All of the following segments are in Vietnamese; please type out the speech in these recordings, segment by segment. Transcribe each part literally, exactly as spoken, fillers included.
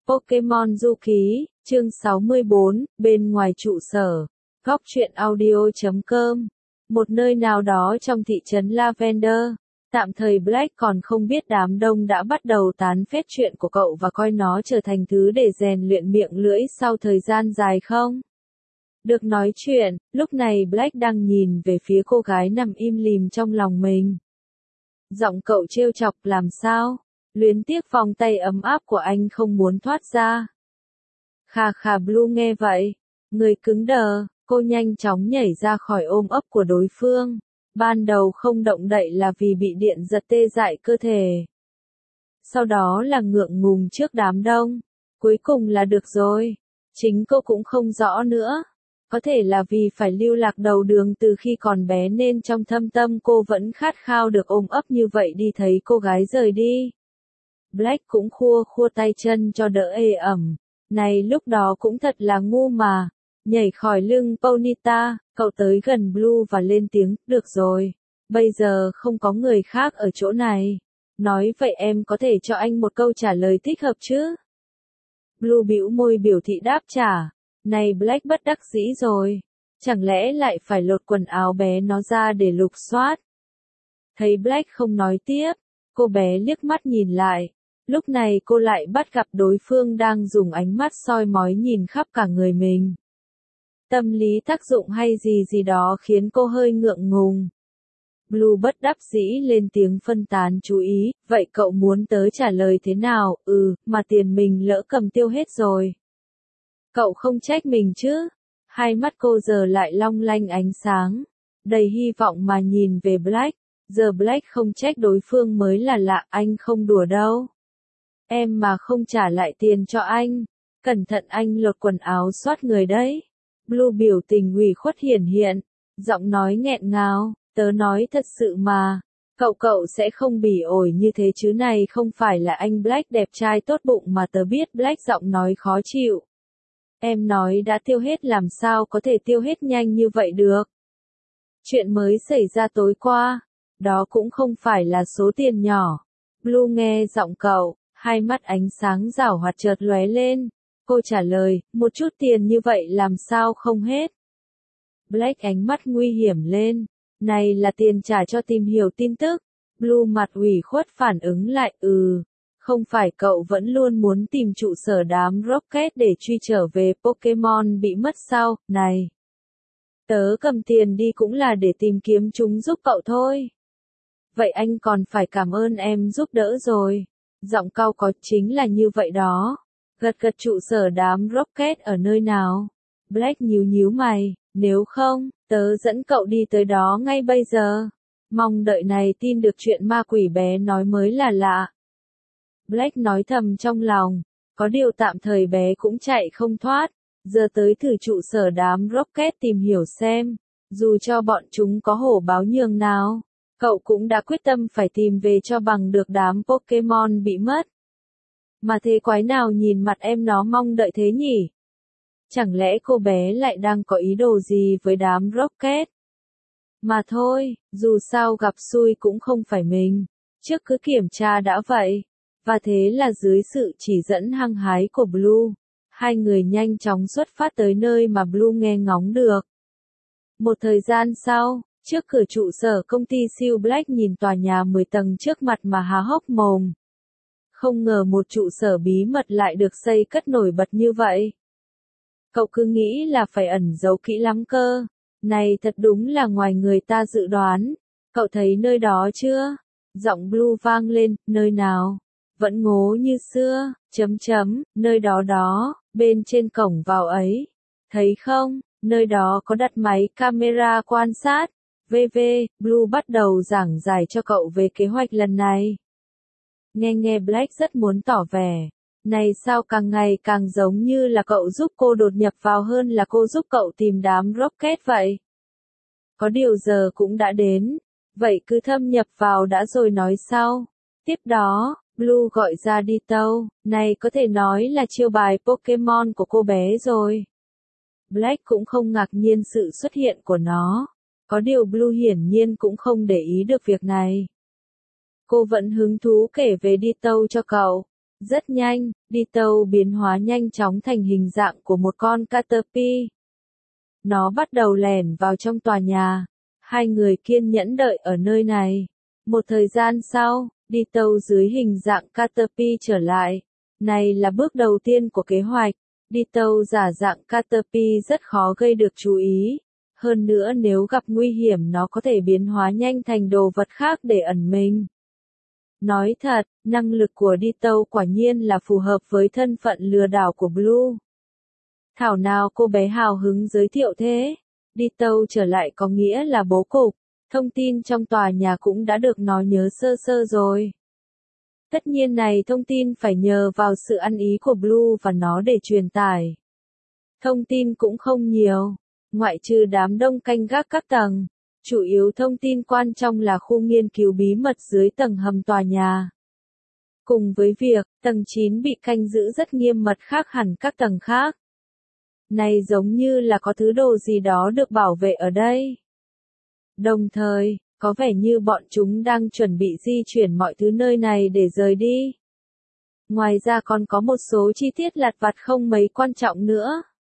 Pokemon Du Ký, chương sáu mươi bốn, bên ngoài trụ sở. Góc truyện audio chấm com. Một nơi nào đó trong thị trấn Lavender. Tạm thời Black còn không biết đám đông đã bắt đầu tán phét chuyện của cậu và coi nó trở thành thứ để rèn luyện miệng lưỡi sau thời gian dài không? Được nói chuyện, lúc này Black đang nhìn về phía cô gái nằm im lìm trong lòng mình. Giọng cậu trêu chọc làm sao? Luyến tiếc vòng tay ấm áp của anh không muốn thoát ra. Khà khà Blue nghe vậy. Người cứng đờ, cô nhanh chóng nhảy ra khỏi ôm ấp của đối phương. Ban đầu không động đậy là vì bị điện giật tê dại cơ thể. Sau đó là ngượng ngùng trước đám đông. Cuối cùng là được rồi. Chính cô cũng không rõ nữa. Có thể là vì phải lưu lạc đầu đường từ khi còn bé nên trong thâm tâm cô vẫn khát khao được ôm ấp như vậy đi thấy cô gái rời đi. Black cũng khua khua tay chân cho đỡ ê ẩm. Này lúc đó cũng thật là ngu mà. Nhảy khỏi lưng Ponyta, cậu tới gần Blue và lên tiếng, được rồi. Bây giờ không có người khác ở chỗ này. Nói vậy em có thể cho anh một câu trả lời thích hợp chứ? Blue bĩu môi biểu thị đáp trả. Này Black bất đắc dĩ rồi. Chẳng lẽ lại phải lột quần áo bé nó ra để lục soát? Thấy Black không nói tiếp, cô bé liếc mắt nhìn lại. Lúc này cô lại bắt gặp đối phương đang dùng ánh mắt soi mói nhìn khắp cả người mình. Tâm lý tác dụng hay gì gì đó khiến cô hơi ngượng ngùng. Blue bất đắc dĩ lên tiếng phân tán chú ý, vậy cậu muốn tớ trả lời thế nào? Ừ, mà tiền mình lỡ cầm tiêu hết rồi. Cậu không trách mình chứ? Hai mắt cô giờ lại long lanh ánh sáng, đầy hy vọng mà nhìn về Black. Giờ Black không trách đối phương mới là lạ, anh không đùa đâu. Em mà không trả lại tiền cho anh, cẩn thận anh lột quần áo soát người đấy. Blue biểu tình ủy khuất hiển hiện, giọng nói nghẹn ngào, tớ nói thật sự mà, cậu cậu sẽ không bỉ ổi như thế chứ, này không phải là anh Black đẹp trai tốt bụng mà tớ biết. Black giọng nói khó chịu. Em nói đã tiêu hết làm sao có thể tiêu hết nhanh như vậy được. Chuyện mới xảy ra tối qua, đó cũng không phải là số tiền nhỏ. Blue nghe giọng cậu, hai mắt ánh sáng rảo hoạt chợt lóe lên. Cô trả lời, một chút tiền như vậy làm sao không hết. Black ánh mắt nguy hiểm lên. Này là tiền trả cho tìm hiểu tin tức. Blue mặt ủy khuất phản ứng lại, ừ. Không phải cậu vẫn luôn muốn tìm trụ sở đám Rocket để truy trở về Pokemon bị mất sao? Này, tớ cầm tiền đi cũng là để tìm kiếm chúng giúp cậu thôi. Vậy anh còn phải cảm ơn em giúp đỡ rồi. Giọng cau có chính là như vậy đó. Gật gật trụ sở đám Rocket ở nơi nào? Black nhíu nhíu mày, nếu không, tớ dẫn cậu đi tới đó ngay bây giờ. Mong đợi này tin được chuyện ma quỷ bé nói mới là lạ. Black nói thầm trong lòng, có điều tạm thời bé cũng chạy không thoát. Giờ tới thử trụ sở đám Rocket tìm hiểu xem, dù cho bọn chúng có hổ báo nhường nào, cậu cũng đã quyết tâm phải tìm về cho bằng được đám Pokemon bị mất. Mà thế quái nào nhìn mặt em nó mong đợi thế nhỉ? Chẳng lẽ cô bé lại đang có ý đồ gì với đám Rocket? Mà thôi, dù sao gặp xui cũng không phải mình, trước cứ kiểm tra đã vậy. Và thế là dưới sự chỉ dẫn hăng hái của Blue, hai người nhanh chóng xuất phát tới nơi mà Blue nghe ngóng được. Một thời gian sau, trước cửa trụ sở công ty siêu Black nhìn tòa nhà mười tầng trước mặt mà há hốc mồm. Không ngờ một trụ sở bí mật lại được xây cất nổi bật như vậy. Cậu cứ nghĩ là phải ẩn giấu kỹ lắm cơ. Này thật đúng là ngoài người ta dự đoán. Cậu thấy nơi đó chưa? Giọng Blue vang lên, nơi nào? Vẫn ngố như xưa, chấm chấm, nơi đó đó, bên trên cổng vào ấy. Thấy không, nơi đó có đặt máy camera quan sát. vê vê, Blue bắt đầu giảng giải cho cậu về kế hoạch lần này. Nghe nghe Black rất muốn tỏ vẻ. Này sao càng ngày càng giống như là cậu giúp cô đột nhập vào hơn là cô giúp cậu tìm đám Rocket vậy. Có điều giờ cũng đã đến. Vậy cứ thâm nhập vào đã rồi nói sau. Tiếp đó, Blue gọi ra đi tâu. Này có thể nói là chiêu bài Pokemon của cô bé rồi. Black cũng không ngạc nhiên sự xuất hiện của nó. Có điều Blue hiển nhiên cũng không để ý được việc này. Cô vẫn hứng thú kể về đi tâu cho cậu. Rất nhanh, đi tàu biến hóa nhanh chóng thành hình dạng của một con Caterpie. Nó bắt đầu lẻn vào trong tòa nhà. Hai người kiên nhẫn đợi ở nơi này. Một thời gian sau, đi tàu dưới hình dạng Caterpie trở lại. Này là bước đầu tiên của kế hoạch. Đi tàu giả dạng Caterpie rất khó gây được chú ý. Hơn nữa nếu gặp nguy hiểm nó có thể biến hóa nhanh thành đồ vật khác để ẩn mình. Nói thật, năng lực của đi tàu quả nhiên là phù hợp với thân phận lừa đảo của Blue. Thảo nào cô bé hào hứng giới thiệu thế. Đi tàu trở lại có nghĩa là bố cục. Thông tin trong tòa nhà cũng đã được nó nhớ sơ sơ rồi. Tất nhiên này thông tin phải nhờ vào sự ăn ý của Blue và nó để truyền tải. Thông tin cũng không nhiều, ngoại trừ đám đông canh gác các tầng. Chủ yếu thông tin quan trọng là khu nghiên cứu bí mật dưới tầng hầm tòa nhà. Cùng với việc, tầng chín bị canh giữ rất nghiêm mật khác hẳn các tầng khác. Này giống như là có thứ đồ gì đó được bảo vệ ở đây. Đồng thời, có vẻ như bọn chúng đang chuẩn bị di chuyển mọi thứ nơi này để rời đi. Ngoài ra còn có một số chi tiết lặt vặt không mấy quan trọng nữa.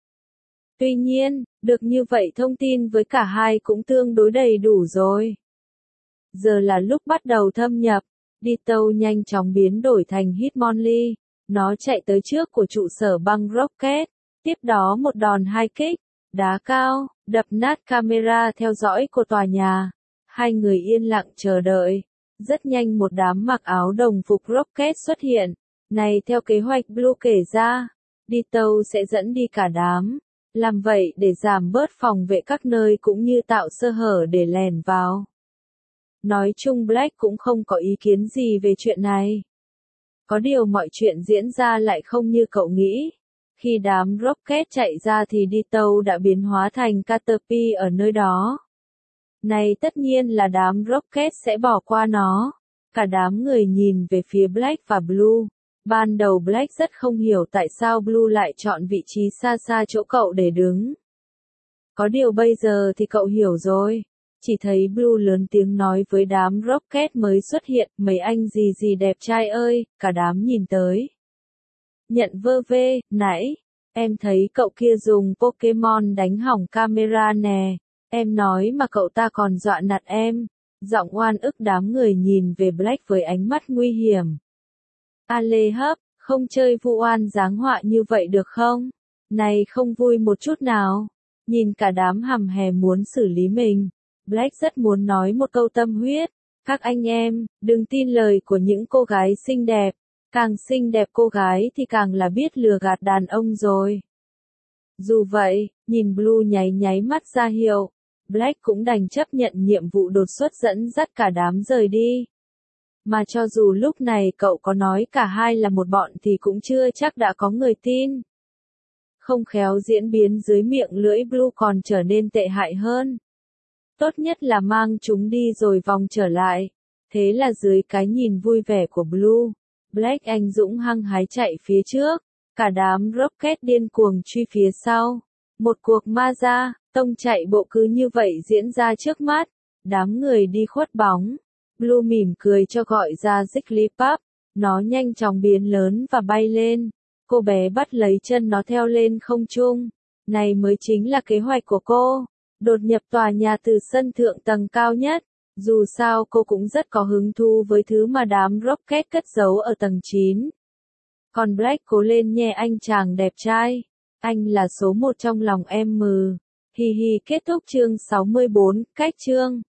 Tuy nhiên, được như vậy thông tin với cả hai cũng tương đối đầy đủ rồi. Giờ là lúc bắt đầu thâm nhập, đi tàu nhanh chóng biến đổi thành Hitmonlee. Nó chạy tới trước của trụ sở băng Rocket, tiếp đó một đòn hai kích, đá cao, đập nát camera theo dõi của tòa nhà. Hai người yên lặng chờ đợi. Rất nhanh một đám mặc áo đồng phục Rocket xuất hiện. Này theo kế hoạch Blue kể ra, đi tàu sẽ dẫn đi cả đám. Làm vậy để giảm bớt phòng vệ các nơi cũng như tạo sơ hở để lèn vào. Nói chung Black cũng không có ý kiến gì về chuyện này. Có điều mọi chuyện diễn ra lại không như cậu nghĩ. Khi đám Rocket chạy ra thì đi tàu đã biến hóa thành Caterpie ở nơi đó. Này tất nhiên là đám Rocket sẽ bỏ qua nó. Cả đám người nhìn về phía Black và Blue. Ban đầu Black rất không hiểu tại sao Blue lại chọn vị trí xa xa chỗ cậu để đứng. Có điều bây giờ thì cậu hiểu rồi. Chỉ thấy Blue lớn tiếng nói với đám Rocket mới xuất hiện, mấy anh gì gì đẹp trai ơi, cả đám nhìn tới. Nhận vơ vê, nãy, em thấy cậu kia dùng Pokemon đánh hỏng camera nè. Em nói mà cậu ta còn dọa nạt em. Giọng oan ức đám người nhìn về Black với ánh mắt nguy hiểm. A Lê hấp, không chơi vu oan giáng họa như vậy được không? Này không vui một chút nào. Nhìn cả đám hầm hè muốn xử lý mình. Black rất muốn nói một câu tâm huyết. Các anh em, đừng tin lời của những cô gái xinh đẹp. Càng xinh đẹp cô gái thì càng là biết lừa gạt đàn ông rồi. Dù vậy, nhìn Blue nháy nháy mắt ra hiệu. Black cũng đành chấp nhận nhiệm vụ đột xuất dẫn dắt cả đám rời đi. Mà cho dù lúc này cậu có nói cả hai là một bọn thì cũng chưa chắc đã có người tin. Không khéo diễn biến dưới miệng lưỡi Blue còn trở nên tệ hại hơn. Tốt nhất là mang chúng đi rồi vòng trở lại. Thế là dưới cái nhìn vui vẻ của Blue, Black anh dũng hăng hái chạy phía trước. Cả đám Rocket điên cuồng truy phía sau. Một cuộc ma ra, tông chạy bộ cứ như vậy diễn ra trước mắt. Đám người đi khuất bóng. Blue mỉm cười cho gọi ra Jigglypuff. Nó nhanh chóng biến lớn và bay lên. Cô bé bắt lấy chân nó theo lên không trung. Này mới chính là kế hoạch của cô. Đột nhập tòa nhà từ sân thượng tầng cao nhất. Dù sao cô cũng rất có hứng thú với thứ mà đám Rocket cất giấu ở tầng chín. Còn Black cố lên nhé anh chàng đẹp trai. Anh là số một trong lòng em mừ. Hi hi kết thúc chương sáu mươi bốn, cách chương.